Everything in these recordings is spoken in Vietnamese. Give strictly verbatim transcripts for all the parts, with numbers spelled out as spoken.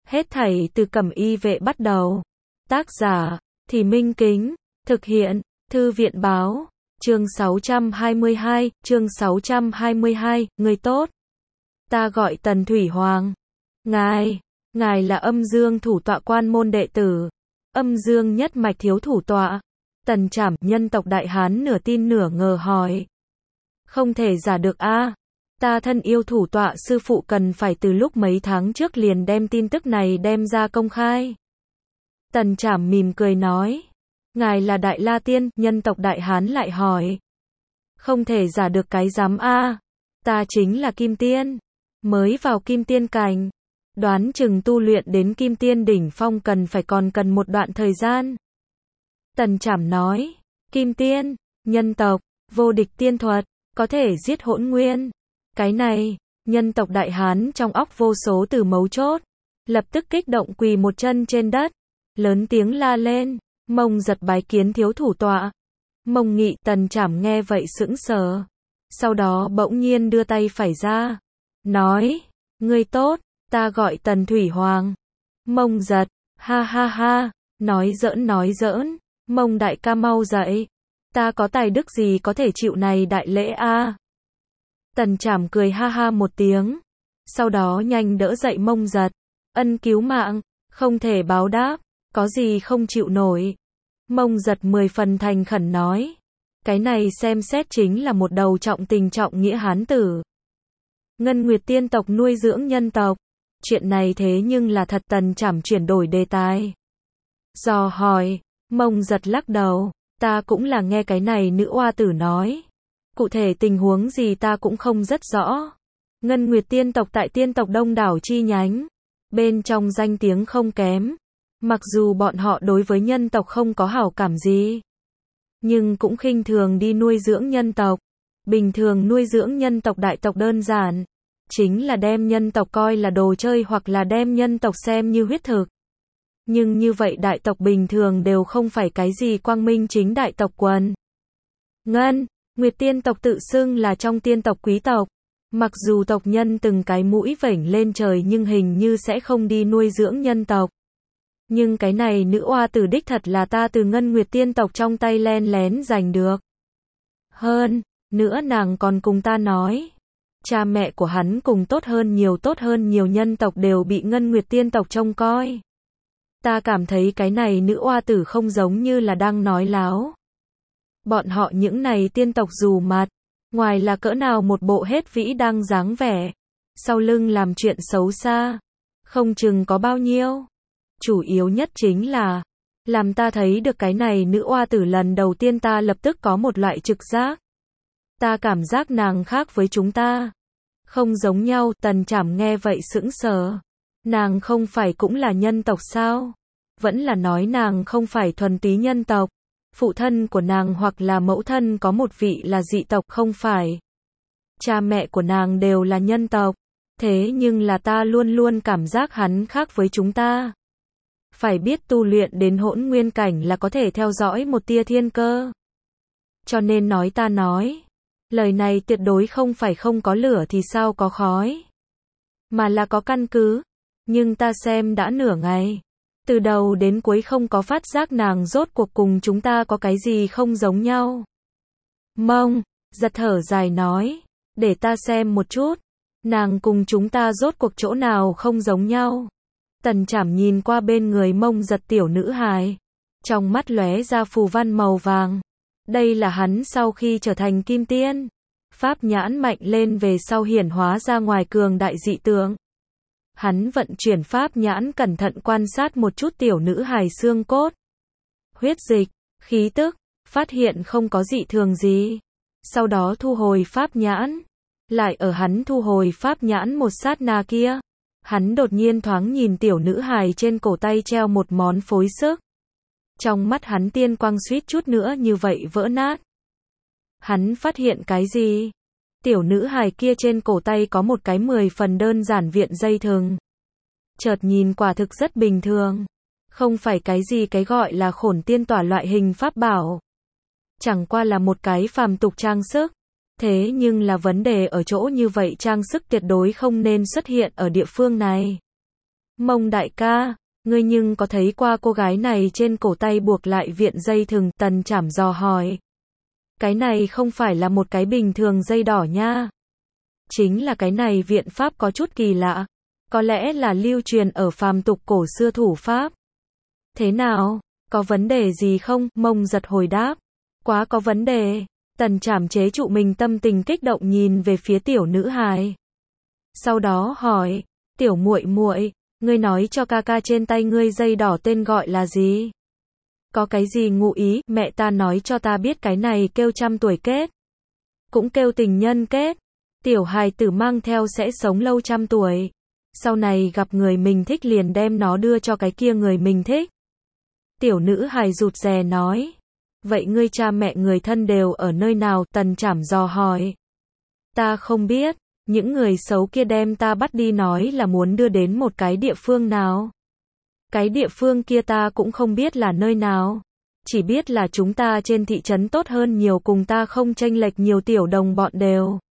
Hết thảy từ Cẩm Y Vệ bắt đầu. Tác giả, Thì Minh Kính. Thực hiện, Thư viện Báo. Chương sáu trăm hai mươi hai, chương sáu trăm hai mươi hai, người tốt. Ta gọi Tần Thủy Hoàng. Ngài, ngài là Âm Dương thủ tọa quan môn đệ tử. Âm Dương nhất mạch thiếu thủ tọa. Tần Trảm, nhân tộc Đại Hán nửa tin nửa ngờ hỏi. Không thể giả được a. Ta thân yêu thủ tọa sư phụ cần phải từ lúc mấy tháng trước liền đem tin tức này đem ra công khai. Tần Trảm mỉm cười nói. Ngài là Đại La Tiên, nhân tộc Đại Hán lại hỏi. Không thể giả được cái dám a. Ta chính là Kim Tiên. Mới vào Kim Tiên cảnh. Đoán chừng tu luyện đến Kim Tiên đỉnh phong cần phải còn cần một đoạn thời gian. Tần Trảm nói. Kim Tiên, nhân tộc, vô địch tiên thuật, có thể giết hỗn nguyên. Cái này, nhân tộc Đại Hán trong óc vô số từ mấu chốt. Lập tức kích động quỳ một chân trên đất. Lớn tiếng la lên. Mông Giật bái kiến thiếu thủ tọa. Mông Nghị. Tần Trảm nghe vậy sững sờ. Sau đó bỗng nhiên đưa tay phải ra. Nói. Ngươi tốt, ta gọi Tần Thủy Hoàng. Mông Giật. Ha ha ha. Nói giỡn nói giỡn. Mông đại ca mau dậy. Ta có tài đức gì có thể chịu này đại lễ a? Tần Trảm cười ha ha một tiếng. Sau đó nhanh đỡ dậy Mông Giật. Ân cứu mạng, không thể báo đáp, có gì không chịu nổi. Mông Giật mười phần thành khẩn nói. Cái này xem xét chính là một đầu trọng tình trọng nghĩa hán tử. Ngân Nguyệt tiên tộc nuôi dưỡng nhân tộc. Chuyện này thế nhưng là thật. Tần Trảm chuyển đổi đề tài. Dò hỏi. Mông Giật lắc đầu. Ta cũng là nghe cái này nữ oa tử nói. Cụ thể tình huống gì ta cũng không rất rõ. Ngân Nguyệt tiên tộc tại tiên tộc đông đảo chi nhánh. Bên trong danh tiếng không kém. Mặc dù bọn họ đối với nhân tộc không có hảo cảm gì. Nhưng cũng khinh thường đi nuôi dưỡng nhân tộc. Bình thường nuôi dưỡng nhân tộc đại tộc đơn giản. Chính là đem nhân tộc coi là đồ chơi hoặc là đem nhân tộc xem như huyết thực. Nhưng như vậy đại tộc bình thường đều không phải cái gì quang minh chính đại tộc quần. Ngân Nguyệt tiên tộc tự xưng là trong tiên tộc quý tộc. Mặc dù tộc nhân từng cái mũi vểnh lên trời nhưng hình như sẽ không đi nuôi dưỡng nhân tộc. Nhưng cái này nữ oa tử đích thật là ta từ Ngân Nguyệt tiên tộc trong tay len lén giành được. Hơn nữa nàng còn cùng ta nói. Cha mẹ của hắn cùng tốt hơn nhiều tốt hơn nhiều nhân tộc đều bị Ngân Nguyệt tiên tộc trông coi. Ta cảm thấy cái này nữ oa tử không giống như là đang nói láo. Bọn họ những này tiên tộc dù mặt, ngoài là cỡ nào một bộ hết vĩ đang dáng vẻ, sau lưng làm chuyện xấu xa, không chừng có bao nhiêu. Chủ yếu nhất chính là, làm ta thấy được cái này nữ oa tử lần đầu tiên ta lập tức có một loại trực giác. Ta cảm giác nàng khác với chúng ta. Không giống nhau. Tần Trảm nghe vậy sững sờ. Nàng không phải cũng là nhân tộc sao? Vẫn là nói nàng không phải thuần túy nhân tộc. Phụ thân của nàng hoặc là mẫu thân có một vị là dị tộc không phải. Cha mẹ của nàng đều là nhân tộc. Thế nhưng là ta luôn luôn cảm giác hắn khác với chúng ta. Phải biết tu luyện đến hỗn nguyên cảnh là có thể theo dõi một tia thiên cơ. Cho nên nói ta nói. Lời này tuyệt đối không phải không có lửa thì sao có khói. Mà là có căn cứ. Nhưng ta xem đã nửa ngày. Từ đầu đến cuối không có phát giác nàng rốt cuộc cùng chúng ta có cái gì không giống nhau. Mông Giật thở dài nói. Để ta xem một chút. Nàng cùng chúng ta rốt cuộc chỗ nào không giống nhau. Tần Trảm nhìn qua bên người Mông Giật tiểu nữ hài. Trong mắt lóe ra phù văn màu vàng. Đây là hắn sau khi trở thành Kim Tiên. Pháp nhãn mạnh lên về sau hiển hóa ra ngoài cường đại dị tượng. Hắn vận chuyển pháp nhãn cẩn thận quan sát một chút tiểu nữ hài xương cốt. Huyết dịch, khí tức, phát hiện không có dị thường gì. Sau đó thu hồi pháp nhãn. Lại ở hắn thu hồi pháp nhãn một sát na kia. Hắn đột nhiên thoáng nhìn tiểu nữ hài trên cổ tay treo một món phối sức. Trong mắt hắn tiên quang suýt chút nữa như vậy vỡ nát. Hắn phát hiện cái gì? Tiểu nữ hài kia trên cổ tay có một cái mười phần đơn giản viện dây thừng. Chợt nhìn quả thực rất bình thường. Không phải cái gì cái gọi là khổn tiên tỏa loại hình pháp bảo. Chẳng qua là một cái phàm tục trang sức. Thế nhưng là vấn đề ở chỗ như vậy trang sức tuyệt đối không nên xuất hiện ở địa phương này. Mông đại ca, ngươi nhưng có thấy qua cô gái này trên cổ tay buộc lại viện dây thừng, Tần Trảm dò hỏi. Cái này không phải là một cái bình thường dây đỏ nha. Chính là cái này viện pháp có chút kỳ lạ. Có lẽ là lưu truyền ở phàm tục cổ xưa thủ pháp. Thế nào? Có vấn đề gì không? Mông giật hồi đáp. Quá có vấn đề. Tần Trảm chế trụ mình tâm tình kích động nhìn về phía tiểu nữ hài. Sau đó hỏi, tiểu muội muội, ngươi nói cho ca ca trên tay ngươi dây đỏ tên gọi là gì? Có cái gì ngụ ý? Mẹ ta nói cho ta biết cái này kêu trăm tuổi kết. Cũng kêu tình nhân kết. Tiểu hài tử mang theo sẽ sống lâu trăm tuổi. Sau này gặp người mình thích liền đem nó đưa cho cái kia người mình thích. Tiểu nữ hài rụt rè nói. Vậy ngươi cha mẹ người thân đều ở nơi nào? Tần Trảm dò hỏi. Ta không biết. Những người xấu kia đem ta bắt đi nói là muốn đưa đến một cái địa phương nào. Cái địa phương kia ta cũng không biết là nơi nào. Chỉ biết là chúng ta trên thị trấn tốt hơn nhiều, cùng ta không chênh lệch nhiều tiểu đồng bọn đều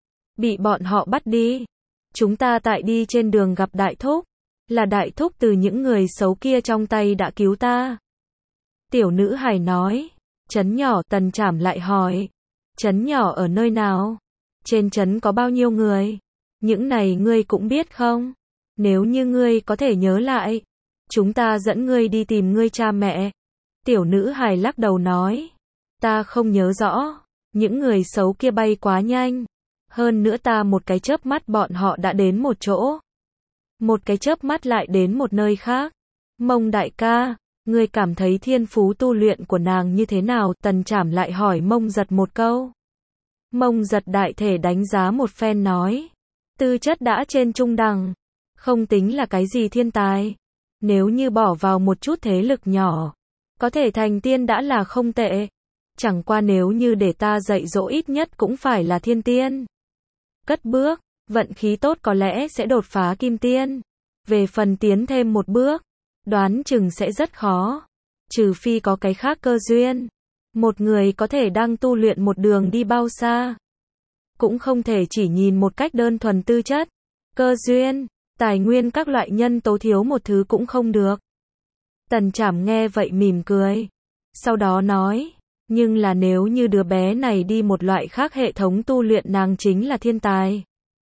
bị bọn họ bắt đi. Chúng ta tại đi trên đường gặp đại thúc. Là đại thúc từ những người xấu kia trong tay đã cứu ta. Tiểu nữ hài nói. Trấn nhỏ? Tần Trảm lại hỏi. Trấn nhỏ ở nơi nào? Trên trấn có bao nhiêu người? Những này ngươi cũng biết không? Nếu như ngươi có thể nhớ lại, chúng ta dẫn ngươi đi tìm ngươi cha mẹ. Tiểu nữ hài lắc đầu nói. Ta không nhớ rõ. Những người xấu kia bay quá nhanh. Hơn nữa ta một cái chớp mắt bọn họ đã đến một chỗ. Một cái chớp mắt lại đến một nơi khác. Mông đại ca, ngươi cảm thấy thiên phú tu luyện của nàng như thế nào? Tần Trảm lại hỏi Mông giật một câu. Mông giật đại thể đánh giá một phen nói. Tư chất đã trên trung đẳng. Không tính là cái gì thiên tài. Nếu như bỏ vào một chút thế lực nhỏ, có thể thành tiên đã là không tệ. Chẳng qua nếu như để ta dạy dỗ ít nhất cũng phải là thiên tiên. Cất bước, vận khí tốt có lẽ sẽ đột phá kim tiên. Về phần tiến thêm một bước, đoán chừng sẽ rất khó. Trừ phi có cái khác cơ duyên. Một người có thể đang tu luyện một đường đi bao xa. Cũng không thể chỉ nhìn một cách đơn thuần tư chất. Cơ duyên, tài nguyên các loại nhân tố thiếu một thứ cũng không được. Tần Trảm nghe vậy mỉm cười. Sau đó nói. Nhưng là nếu như đứa bé này đi một loại khác hệ thống tu luyện, nàng chính là thiên tài.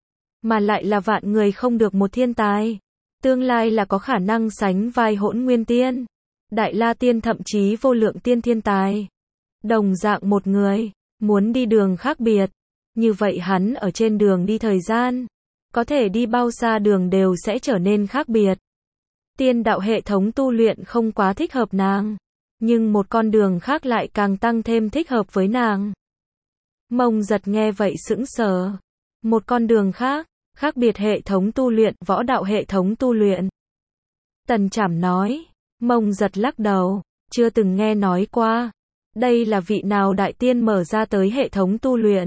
Mà lại là vạn người không được một thiên tài. Tương lai là có khả năng sánh vai Hỗn Nguyên Tiên, Đại La Tiên, thậm chí Vô Lượng Tiên thiên tài. Đồng dạng một người, muốn đi đường khác biệt. Như vậy hắn ở trên đường đi thời gian, có thể đi bao xa đường đều sẽ trở nên khác biệt. Tiên đạo hệ thống tu luyện không quá thích hợp nàng. Nhưng một con đường khác lại càng tăng thêm thích hợp với nàng. Mông giật nghe vậy sững sờ. Một con đường khác, khác biệt hệ thống tu luyện, võ đạo hệ thống tu luyện. Tần Trảm nói. Mông giật lắc đầu. Chưa từng nghe nói qua. Đây là vị nào đại tiên mở ra tới hệ thống tu luyện.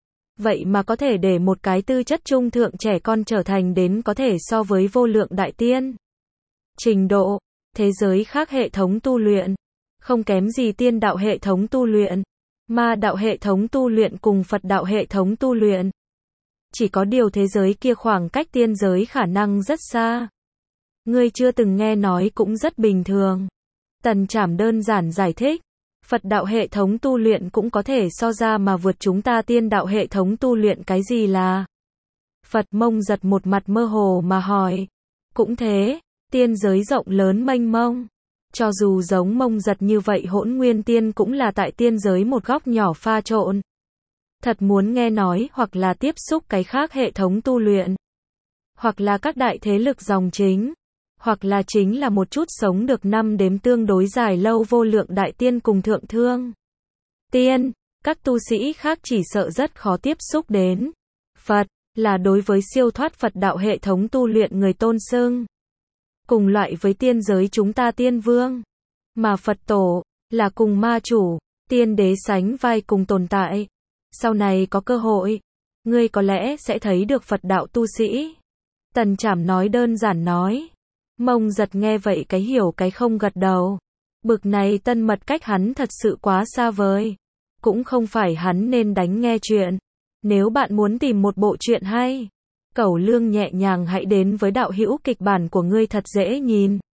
Vậy mà có thể để một cái tư chất trung thượng trẻ con trở thành đến có thể so với vô lượng đại tiên. Trình độ, thế giới khác hệ thống tu luyện. Không kém gì tiên đạo hệ thống tu luyện, ma đạo hệ thống tu luyện cùng Phật đạo hệ thống tu luyện. Chỉ có điều thế giới kia khoảng cách tiên giới khả năng rất xa. Ngươi chưa từng nghe nói cũng rất bình thường. Tần Trảm đơn giản giải thích. Phật đạo hệ thống tu luyện cũng có thể so ra mà vượt chúng ta tiên đạo hệ thống tu luyện. Cái gì là Phật? Mông giật một mặt mơ hồ mà hỏi. Cũng thế, tiên giới rộng lớn mênh mông. Cho dù giống Mông giật như vậy, Hỗn Nguyên Tiên cũng là tại tiên giới một góc nhỏ pha trộn. Thật muốn nghe nói hoặc là tiếp xúc cái khác hệ thống tu luyện, hoặc là các đại thế lực dòng chính, hoặc là chính là một chút sống được năm đếm tương đối dài lâu vô lượng đại tiên cùng thượng thương tiên, các tu sĩ khác chỉ sợ rất khó tiếp xúc đến. Phật là đối với siêu thoát Phật đạo hệ thống tu luyện người tôn xưng. Cùng loại với tiên giới chúng ta tiên vương. Mà Phật tổ là cùng ma chủ, tiên đế sánh vai cùng tồn tại. Sau này có cơ hội, ngươi có lẽ sẽ thấy được Phật đạo tu sĩ. Tần Trảm nói đơn giản nói. Mông giật nghe vậy cái hiểu cái không gật đầu. Bực này tân mật cách hắn thật sự quá xa vời. Cũng không phải hắn nên đánh nghe chuyện. Nếu bạn muốn tìm một bộ truyện hay, Cẩu Lương nhẹ nhàng hãy đến với đạo hữu kịch bản của ngươi thật dễ nhìn.